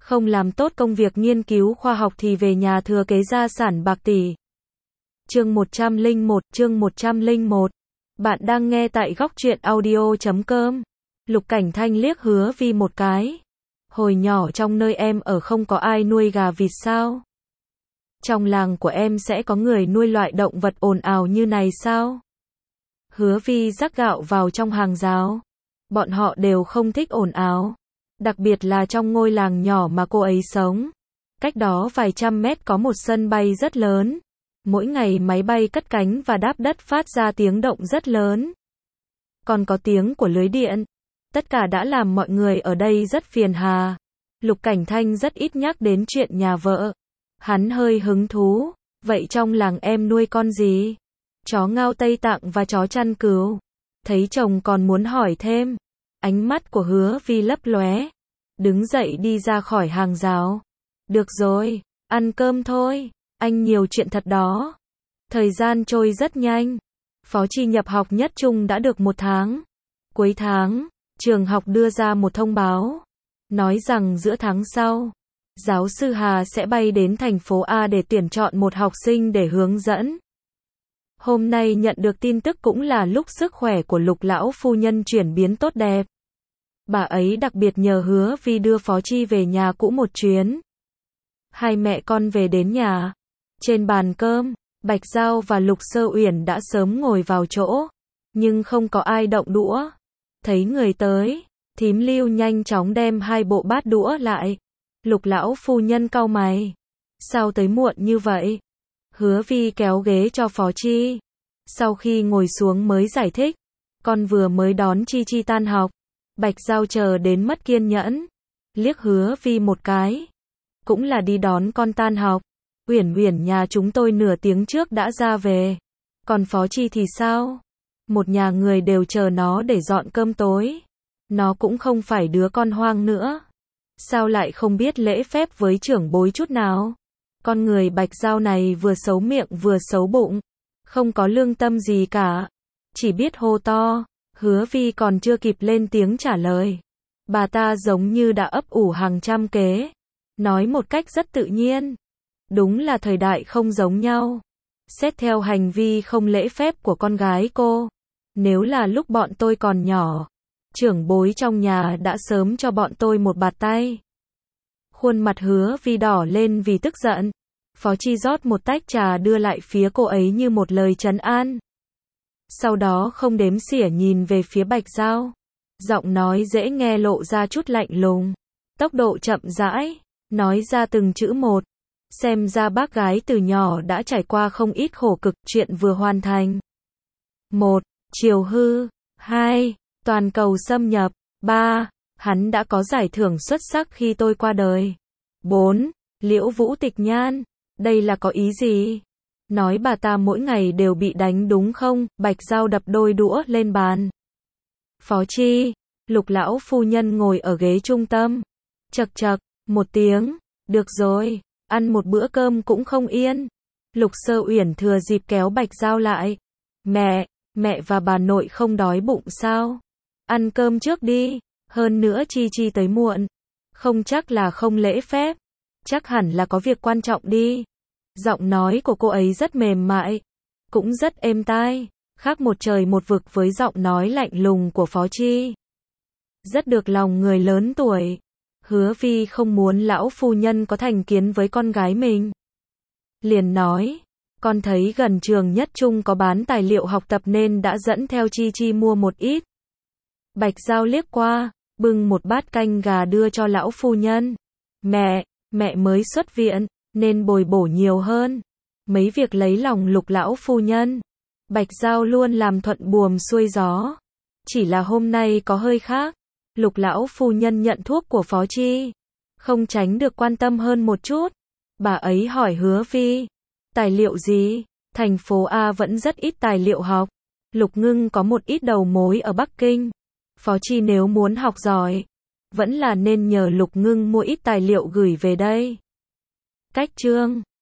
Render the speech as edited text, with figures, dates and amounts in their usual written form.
Không làm tốt công việc nghiên cứu khoa học thì về nhà thừa kế gia sản bạc tỷ. Chương 101. Bạn đang nghe tại góc truyện audio.com. Lục Cảnh Thanh liếc Hứa Vi một cái. Hồi nhỏ trong nơi em ở không có ai nuôi gà vịt sao? Trong làng của em sẽ có người nuôi loại động vật ồn ào như này sao? Hứa Vi rắc gạo vào trong hàng rào. Bọn họ đều không thích ồn ào. Đặc biệt là trong ngôi làng nhỏ mà cô ấy sống. Cách đó vài trăm mét có một sân bay rất lớn. Mỗi ngày máy bay cất cánh và đáp đất phát ra tiếng động rất lớn. Còn có tiếng của lưới điện. Tất cả đã làm mọi người ở đây rất phiền hà. Lục Cảnh Thanh rất ít nhắc đến chuyện nhà vợ. Hắn hơi hứng thú. Vậy trong làng em nuôi con gì? Chó Ngao Tây Tạng và chó chăn cừu. Thấy chồng còn muốn hỏi thêm. Ánh mắt của Hứa Vi lấp lóe. Đứng dậy đi ra khỏi hàng rào. Được rồi, ăn cơm thôi. Anh nhiều chuyện thật đó. Thời gian trôi rất nhanh. Phó Chi nhập học nhất trung đã được 1 tháng. Cuối tháng, trường học đưa ra một thông báo. Nói rằng giữa tháng sau, giáo sư Hà sẽ bay đến thành phố A để tuyển chọn một học sinh để hướng dẫn. Hôm nay nhận được tin tức cũng là lúc sức khỏe của Lục lão phu nhân chuyển biến tốt đẹp. Bà ấy đặc biệt nhờ Hứa Vi đưa Phó Chi về nhà cũ một chuyến. Hai mẹ con về đến nhà. Trên bàn cơm, Bạch Giao và Lục Sơ Uyển đã sớm ngồi vào chỗ, nhưng không có ai động đũa. Thấy người tới, Thím Lưu nhanh chóng đem 2 bộ bát đũa lại. Lục lão phu nhân cau mày. Sao tới muộn như vậy? Hứa Vi kéo ghế cho Phó Chi. Sau khi ngồi xuống mới giải thích. Con vừa mới đón Chi Chi tan học. Bạch Giao chờ đến mất kiên nhẫn. Liếc Hứa Vi một cái. Cũng là đi đón con tan học. Uyển Uyển nhà chúng tôi nửa tiếng trước đã ra về. Còn Phó Chi thì sao? Một nhà người đều chờ nó để dọn cơm tối. Nó cũng không phải đứa con hoang nữa. Sao lại không biết lễ phép với trưởng bối chút nào? Con người Bạch Giao này vừa xấu miệng vừa xấu bụng. Không có lương tâm gì cả. Chỉ biết hô to. Hứa Vi còn chưa kịp lên tiếng trả lời. Bà ta giống như đã ấp ủ hàng trăm kế. Nói một cách rất tự nhiên. Đúng là thời đại không giống nhau. Xét theo hành vi không lễ phép của con gái cô. Nếu là lúc bọn tôi còn nhỏ, trưởng bối trong nhà đã sớm cho bọn tôi một bạt tay. Khuôn mặt Hứa Vi đỏ lên vì tức giận. Phó Chi rót một tách trà đưa lại phía cô ấy như một lời trấn an. Sau đó không đếm xỉa nhìn về phía Bạch Giao. Giọng nói dễ nghe lộ ra chút lạnh lùng. Tốc độ chậm rãi, nói ra từng chữ một. Xem ra bác gái từ nhỏ đã trải qua không ít khổ cực, chuyện vừa hoàn thành. 1. Triều hư. 2. Toàn cầu xâm nhập. 3. Hắn đã có giải thưởng xuất sắc khi tôi qua đời. 4. Liễu Vũ Tịch Nhan. Đây là có ý gì? Nói bà ta mỗi ngày đều bị đánh đúng không? Bạch Giao đập đôi đũa lên bàn. Phó Chi. Lục lão phu nhân ngồi ở ghế trung tâm. Chậc chậc, một tiếng. Được rồi, ăn một bữa cơm cũng không yên. Lục Sơ Uyển thừa dịp kéo Bạch Giao lại. Mẹ và bà nội không đói bụng sao? Ăn cơm trước đi. Hơn nữa Chi Chi tới muộn. Không chắc là không lễ phép. Chắc hẳn là có việc quan trọng đi. Giọng nói của cô ấy rất mềm mại. Cũng rất êm tai. Khác một trời một vực với giọng nói lạnh lùng của Phó Chi. Rất được lòng người lớn tuổi. Hứa Vi không muốn lão phu nhân có thành kiến với con gái mình. Liền nói. Con thấy gần trường nhất trung có bán tài liệu học tập nên đã dẫn theo Chi Chi mua một ít. Bạch Giao liếc qua, bưng một bát canh gà đưa cho lão phu nhân. Mẹ mới xuất viện, nên bồi bổ nhiều hơn. Mấy việc lấy lòng Lục lão phu nhân. Bạch Giao luôn làm thuận buồm xuôi gió. Chỉ là hôm nay có hơi khác. Lục lão phu nhân nhận thuốc của Phó Chi. Không tránh được quan tâm hơn một chút. Bà ấy hỏi Hứa Vi. Tài liệu gì? Thành phố A vẫn rất ít tài liệu học. Lục Ngưng có một ít đầu mối ở Bắc Kinh. Phó Chi nếu muốn học giỏi, vẫn là nên nhờ Lục Ngưng mua ít tài liệu gửi về đây. Cách chương